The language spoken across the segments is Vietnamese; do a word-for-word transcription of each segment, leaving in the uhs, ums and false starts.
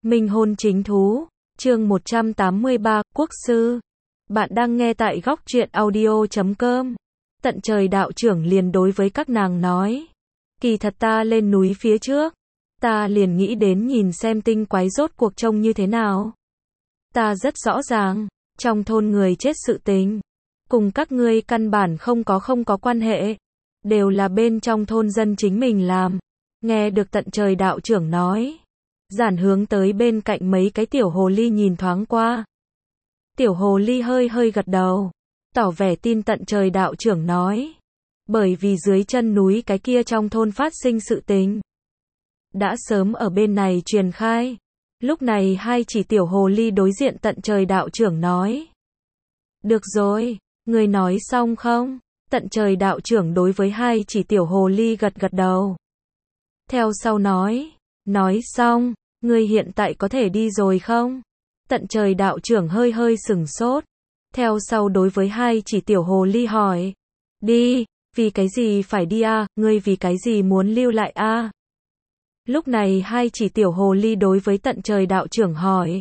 Minh hôn chính thú, chương một trăm tám mươi ba, Quốc sư. Bạn đang nghe tại góc truyện audio chấm com. Tận trời đạo trưởng liền đối với các nàng nói. Kỳ thật ta lên núi phía trước. Ta liền nghĩ đến nhìn xem tinh quái rốt cuộc trông như thế nào. Ta rất rõ ràng, trong thôn người chết sự tình. Cùng các ngươi căn bản không có không có quan hệ. Đều là bên trong thôn dân chính mình làm. Nghe được tận trời đạo trưởng nói. Giản hướng tới bên cạnh mấy cái tiểu hồ ly nhìn thoáng qua. Tiểu hồ ly hơi hơi gật đầu, tỏ vẻ tin tận trời đạo trưởng nói. Bởi vì dưới chân núi cái kia trong thôn phát sinh sự tình. Đã sớm ở bên này truyền khai. Lúc này hai chỉ tiểu hồ ly đối diện tận trời đạo trưởng nói. Được rồi, người nói xong không? Tận trời đạo trưởng đối với hai chỉ tiểu hồ ly gật gật đầu. Theo sau nói. Nói xong, ngươi hiện tại có thể đi rồi không? Tận trời đạo trưởng hơi hơi sửng sốt. Theo sau đối với hai chỉ tiểu hồ ly hỏi. Đi, vì cái gì phải đi a? À? Ngươi vì cái gì muốn lưu lại a? À? Lúc này hai chỉ tiểu hồ ly đối với tận trời đạo trưởng hỏi.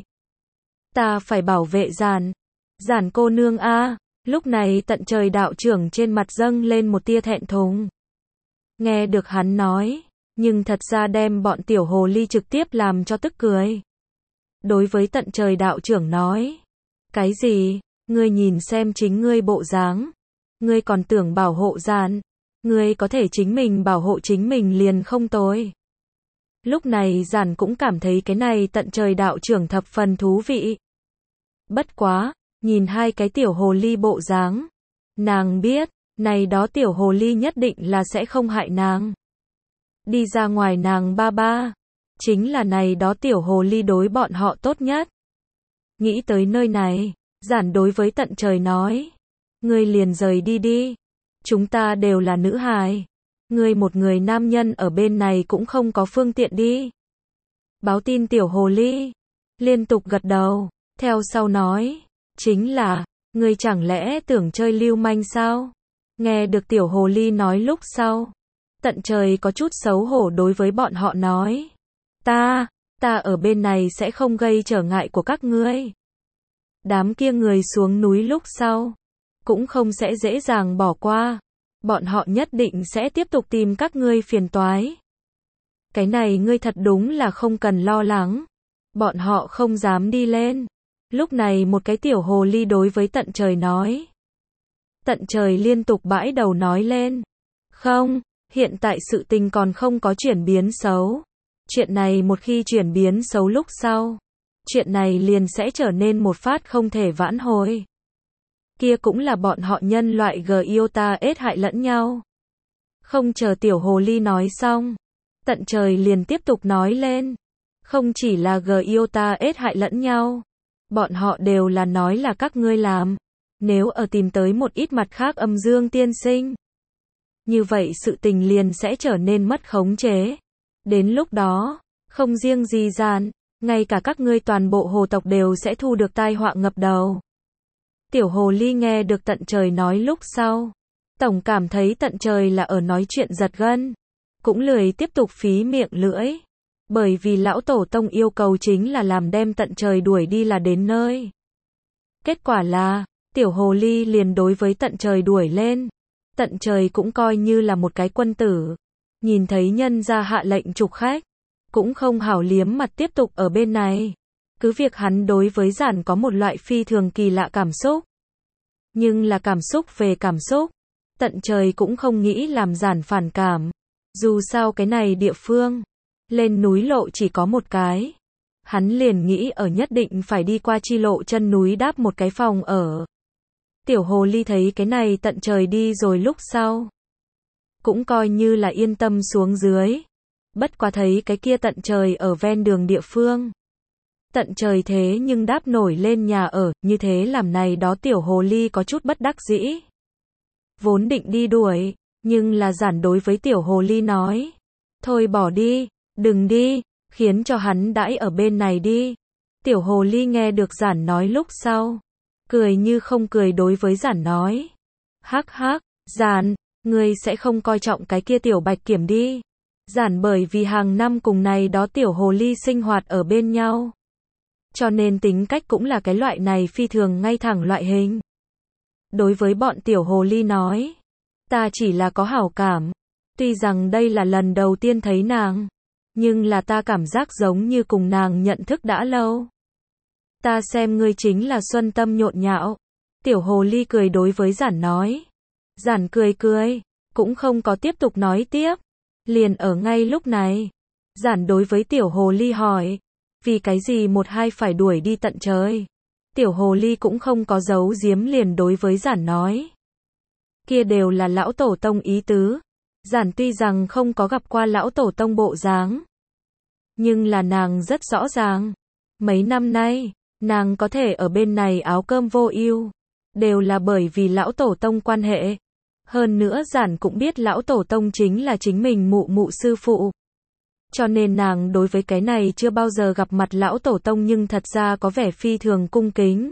Ta phải bảo vệ giản. Giản cô nương a. À? Lúc này tận trời đạo trưởng trên mặt dâng lên một tia thẹn thùng. Nghe được hắn nói. Nhưng thật ra đem bọn tiểu hồ ly trực tiếp làm cho tức cười. Đối với tận trời đạo trưởng nói. Cái gì? Ngươi nhìn xem chính ngươi bộ dáng. Ngươi còn tưởng bảo hộ giản. Ngươi có thể chính mình bảo hộ chính mình liền không tồi. Lúc này giản cũng cảm thấy cái này tận trời đạo trưởng thập phần thú vị. Bất quá, nhìn hai cái tiểu hồ ly bộ dáng. Nàng biết, này đó tiểu hồ ly nhất định là sẽ không hại nàng. Đi ra ngoài nàng ba ba. Chính là này đó tiểu hồ ly đối bọn họ tốt nhất. Nghĩ tới nơi này, giản đối với tận trời nói. Ngươi liền rời đi đi. Chúng ta đều là nữ hài. Ngươi một người nam nhân ở bên này cũng không có phương tiện đi. Báo tin tiểu hồ ly. Liên tục gật đầu. Theo sau nói. Chính là, ngươi chẳng lẽ tưởng chơi lưu manh sao? Nghe được tiểu hồ ly nói lúc sau. Tận trời có chút xấu hổ đối với bọn họ nói. Ta, ta ở bên này sẽ không gây trở ngại của các ngươi. Đám kia người xuống núi lúc sau. Cũng không sẽ dễ dàng bỏ qua. Bọn họ nhất định sẽ tiếp tục tìm các ngươi phiền toái. Cái này ngươi thật đúng là không cần lo lắng. Bọn họ không dám đi lên. Lúc này một cái tiểu hồ ly đối với tận trời nói. Tận trời liên tục bãi đầu nói lên. Không. Hiện tại sự tình còn không có chuyển biến xấu. Chuyện này một khi chuyển biến xấu lúc sau. Chuyện này liền sẽ trở nên một phát không thể vãn hồi. Kia cũng là bọn họ nhân loại g yêu ta ết hại lẫn nhau. Không chờ tiểu hồ ly nói xong. Tận trời liền tiếp tục nói lên. Không chỉ là g yêu ta ết hại lẫn nhau. Bọn họ đều là nói là các ngươi làm. Nếu ở tìm tới một ít mặt khác âm dương tiên sinh. Như vậy sự tình liền sẽ trở nên mất khống chế. Đến lúc đó, không riêng gì giản, ngay cả các ngươi toàn bộ hồ tộc đều sẽ thu được tai họa ngập đầu. Tiểu hồ ly nghe được tận trời nói lúc sau. Tổng cảm thấy tận trời là ở nói chuyện giật gân. Cũng lười tiếp tục phí miệng lưỡi. Bởi vì lão tổ tông yêu cầu chính là làm đem tận trời đuổi đi là đến nơi. Kết quả là, tiểu hồ ly liền đối với tận trời đuổi lên. Tận trời cũng coi như là một cái quân tử. Nhìn thấy nhân ra hạ lệnh trục khách. Cũng không hảo liếm mặt tiếp tục ở bên này. Cứ việc hắn đối với giản có một loại phi thường kỳ lạ cảm xúc. Nhưng là cảm xúc về cảm xúc. Tận trời cũng không nghĩ làm giản phản cảm. Dù sao cái này địa phương. Lên núi lộ chỉ có một cái. Hắn liền nghĩ ở nhất định phải đi qua chi lộ chân núi đáp một cái phòng ở. Tiểu hồ ly thấy cái này tận trời đi rồi lúc sau. Cũng coi như là yên tâm xuống dưới. Bất quá thấy cái kia tận trời ở ven đường địa phương. Tận trời thế nhưng đáp nổi lên nhà ở, như thế làm này đó tiểu hồ ly có chút bất đắc dĩ. Vốn định đi đuổi, nhưng là giản đối với tiểu hồ ly nói. Thôi bỏ đi, đừng đi, khiến cho hắn đãi ở bên này đi. Tiểu hồ ly nghe được giản nói lúc sau. Cười như không cười đối với giản nói. Hắc hắc, giản, ngươi sẽ không coi trọng cái kia tiểu bạch kiểm đi. Giản bởi vì hàng năm cùng này đó tiểu hồ ly sinh hoạt ở bên nhau. Cho nên tính cách cũng là cái loại này phi thường ngay thẳng loại hình. Đối với bọn tiểu hồ ly nói, ta chỉ là có hảo cảm. Tuy rằng đây là lần đầu tiên thấy nàng, nhưng là ta cảm giác giống như cùng nàng nhận thức đã lâu. Ta xem ngươi chính là xuân tâm nhộn nhạo. Tiểu hồ ly cười đối với Giản nói. Giản cười cười, cũng không có tiếp tục nói tiếp. Liền ở ngay lúc này, Giản đối với tiểu hồ ly hỏi, vì cái gì một hai phải đuổi đi tận trời. Tiểu hồ ly cũng không có giấu giếm, liền đối với Giản nói. Kia đều là lão tổ tông ý tứ. Giản tuy rằng không có gặp qua lão tổ tông bộ dáng, nhưng là nàng rất rõ ràng. Mấy năm nay, nàng có thể ở bên này áo cơm vô ưu, đều là bởi vì lão tổ tông quan hệ. Hơn nữa Giản cũng biết lão tổ tông chính là chính mình mụ mụ sư phụ. Cho nên nàng đối với cái này chưa bao giờ gặp mặt lão tổ tông nhưng thật ra có vẻ phi thường cung kính.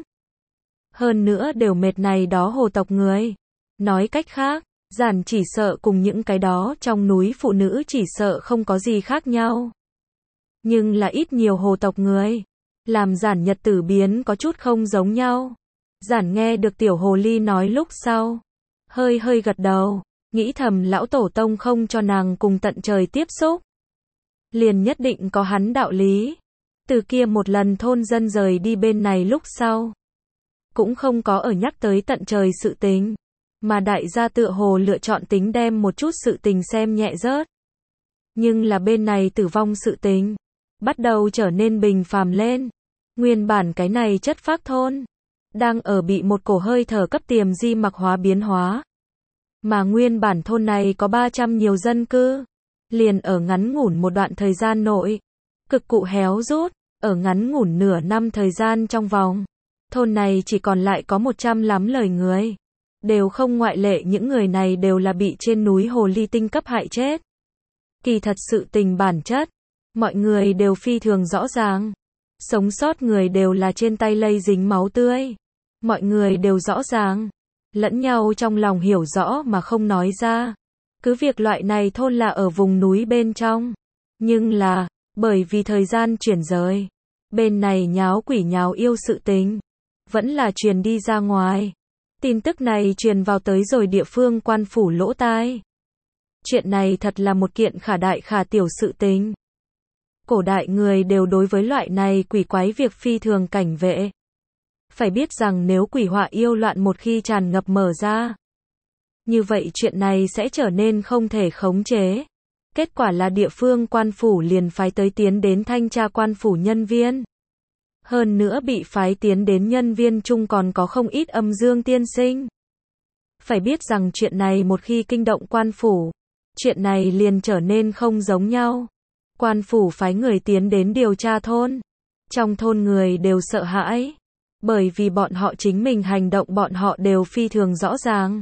Hơn nữa đều mệt này đó hồ tộc người. Nói cách khác, Giản chỉ sợ cùng những cái đó trong núi phụ nữ chỉ sợ không có gì khác nhau. Nhưng là ít nhiều hồ tộc người, làm Giản nhật tử biến có chút không giống nhau. Giản nghe được tiểu hồ ly nói lúc sau, hơi hơi gật đầu, nghĩ thầm lão tổ tông không cho nàng cùng tận trời tiếp xúc, liền nhất định có hắn đạo lý. Từ kia một lần thôn dân rời đi bên này lúc sau, cũng không có ở nhắc tới tận trời sự tình, mà đại gia tựa hồ lựa chọn tính đem một chút sự tình xem nhẹ rớt. Nhưng là bên này tử vong sự tình, bắt đầu trở nên bình phàm lên. Nguyên bản cái này chất phác thôn, đang ở bị một cổ hơi thở cấp tiềm di mặc hóa biến hóa. Mà nguyên bản thôn này có ba trăm nhiều dân cư, liền ở ngắn ngủn một đoạn thời gian nội, cực cụ héo rút, ở ngắn ngủn nửa năm thời gian trong vòng. Thôn này chỉ còn lại có một trăm lắm lời người. Đều không ngoại lệ, những người này đều là bị trên núi hồ ly tinh cấp hại chết. Kỳ thật sự tình bản chất, mọi người đều phi thường rõ ràng. Sống sót người đều là trên tay lây dính máu tươi. Mọi người đều rõ ràng, lẫn nhau trong lòng hiểu rõ mà không nói ra. Cứ việc loại này thôn là ở vùng núi bên trong, nhưng là, bởi vì thời gian chuyển rời, bên này nháo quỷ nháo yêu sự tình, vẫn là truyền đi ra ngoài. Tin tức này truyền vào tới rồi địa phương quan phủ lỗ tai. Chuyện này thật là một kiện khả đại khả tiểu sự tình. Cổ đại người đều đối với loại này quỷ quái việc phi thường cảnh vệ. Phải biết rằng nếu quỷ họa yêu loạn một khi tràn ngập mở ra, như vậy chuyện này sẽ trở nên không thể khống chế. Kết quả là địa phương quan phủ liền phái tới tiến đến thanh tra quan phủ nhân viên. Hơn nữa bị phái tiến đến nhân viên chung còn có không ít âm dương tiên sinh. Phải biết rằng chuyện này một khi kinh động quan phủ, chuyện này liền trở nên không giống nhau. Quan phủ phái người tiến đến điều tra thôn. Trong thôn người đều sợ hãi, bởi vì bọn họ chính mình hành động bọn họ đều phi thường rõ ràng.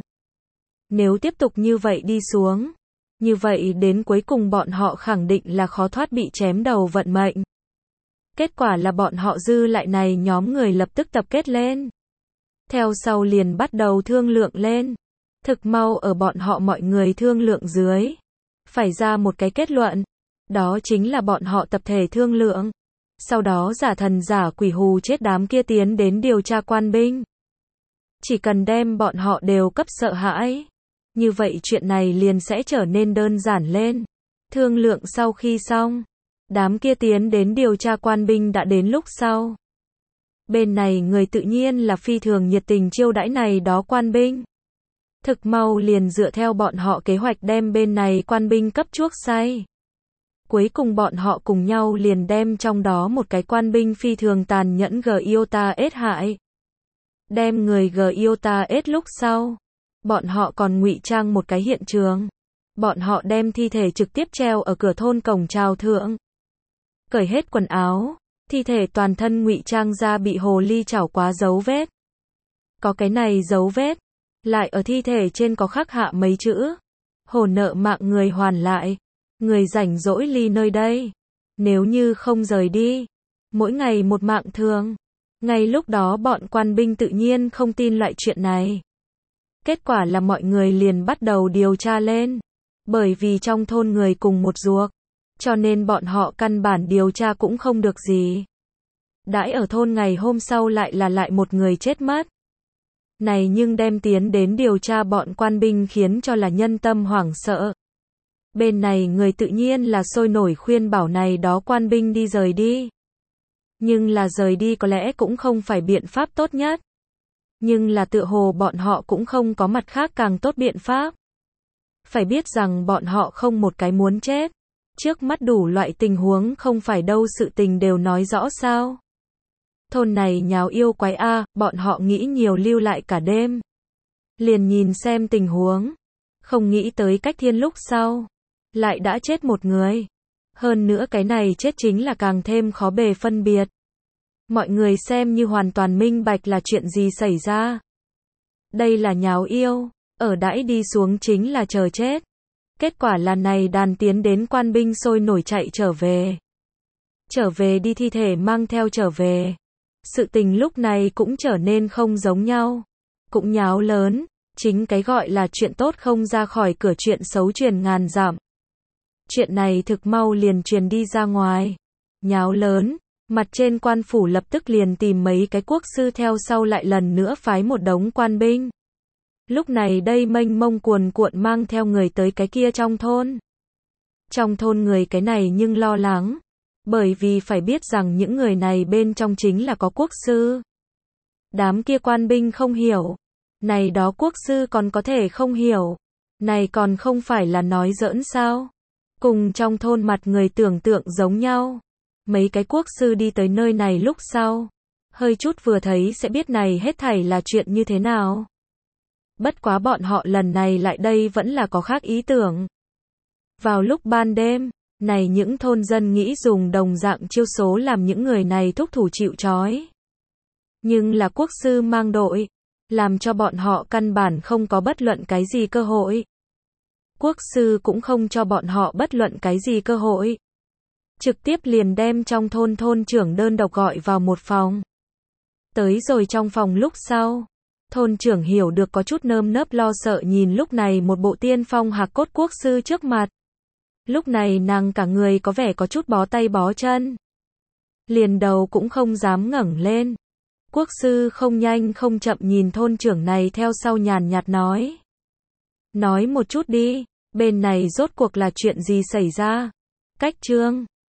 Nếu tiếp tục như vậy đi xuống, như vậy đến cuối cùng bọn họ khẳng định là khó thoát bị chém đầu vận mệnh. Kết quả là bọn họ dư lại này nhóm người lập tức tập kết lên. Theo sau liền bắt đầu thương lượng lên. Thực mau ở bọn họ mọi người thương lượng dưới, phải ra một cái kết luận. Đó chính là bọn họ tập thể thương lượng. Sau đó giả thần giả quỷ hù chết đám kia tiến đến điều tra quan binh. Chỉ cần đem bọn họ đều cấp sợ hãi, như vậy chuyện này liền sẽ trở nên đơn giản lên. Thương lượng sau khi xong, đám kia tiến đến điều tra quan binh đã đến lúc sau. Bên này người tự nhiên là phi thường nhiệt tình chiêu đãi này đó quan binh. Thực mau liền dựa theo bọn họ kế hoạch đem bên này quan binh cấp chuốc say. Cuối cùng bọn họ cùng nhau liền đem trong đó một cái quan binh phi thường tàn nhẫn Giota S hại. Đem người Giota S lúc sau, bọn họ còn ngụy trang một cái hiện trường. Bọn họ đem thi thể trực tiếp treo ở cửa thôn cổng chào thượng. Cởi hết quần áo, thi thể toàn thân ngụy trang ra bị hồ ly chảo quá dấu vết. Có cái này dấu vết, lại ở thi thể trên có khắc hạ mấy chữ. Hồ nợ mạng người hoàn lại. Người rảnh rỗi ly nơi đây. Nếu như không rời đi, mỗi ngày một mạng thương. Ngay lúc đó bọn quan binh tự nhiên không tin loại chuyện này. Kết quả là mọi người liền bắt đầu điều tra lên. Bởi vì trong thôn người cùng một ruột, cho nên bọn họ căn bản điều tra cũng không được gì. Đãi ở thôn ngày hôm sau lại là lại một người chết mất. Này nhưng đem tiến đến điều tra bọn quan binh khiến cho là nhân tâm hoảng sợ. Bên này người tự nhiên là sôi nổi khuyên bảo này đó quan binh đi rời đi. Nhưng là rời đi có lẽ cũng không phải biện pháp tốt nhất. Nhưng là tựa hồ bọn họ cũng không có mặt khác càng tốt biện pháp. Phải biết rằng bọn họ không một cái muốn chết. Trước mắt đủ loại tình huống không phải đâu sự tình đều nói rõ sao. Thôn này nháo yêu quái a, bọn họ nghĩ nhiều lưu lại cả đêm. Liền nhìn xem tình huống. Không nghĩ tới cách thiên lúc sau. Lại đã chết một người. Hơn nữa cái này chết chính là càng thêm khó bề phân biệt. Mọi người xem như hoàn toàn minh bạch là chuyện gì xảy ra. Đây là nháo yêu, ở đãi đi xuống chính là chờ chết. Kết quả là này đàn tiến đến quan binh sôi nổi chạy trở về. Trở về đi thi thể mang theo trở về. Sự tình lúc này cũng trở nên không giống nhau. Cũng nháo lớn, chính cái gọi là chuyện tốt không ra khỏi cửa chuyện xấu truyền ngàn dặm. Chuyện này thực mau liền truyền đi ra ngoài. Nháo lớn, mặt trên quan phủ lập tức liền tìm mấy cái quốc sư theo sau lại lần nữa phái một đống quan binh. Lúc này đây mênh mông cuồn cuộn mang theo người tới cái kia trong thôn. Trong thôn người cái này nhưng lo lắng. Bởi vì phải biết rằng những người này bên trong chính là có quốc sư. Đám kia quan binh không hiểu. Này đó quốc sư còn có thể không hiểu. Này còn không phải là nói giỡn sao. Cùng trong thôn mặt người tưởng tượng giống nhau. Mấy cái quốc sư đi tới nơi này lúc sau. Hơi chút vừa thấy sẽ biết này hết thảy là chuyện như thế nào. Bất quá bọn họ lần này lại đây vẫn là có khác ý tưởng. Vào lúc ban đêm, này những thôn dân nghĩ dùng đồng dạng chiêu số làm những người này thúc thủ chịu trói. Nhưng là quốc sư mang đội, làm cho bọn họ căn bản không có bất luận cái gì cơ hội. Quốc sư cũng không cho bọn họ bất luận cái gì cơ hội. Trực tiếp liền đem trong thôn thôn trưởng đơn độc gọi vào một phòng. Tới rồi trong phòng lúc sau, thôn trưởng hiểu được có chút nơm nớp lo sợ nhìn lúc này một bộ tiên phong hạc cốt quốc sư trước mặt. Lúc này nàng cả người có vẻ có chút bó tay bó chân. Liền đầu cũng không dám ngẩng lên. Quốc sư không nhanh không chậm nhìn thôn trưởng này theo sau nhàn nhạt nói. Nói một chút đi, bên này rốt cuộc là chuyện gì xảy ra? Cách chương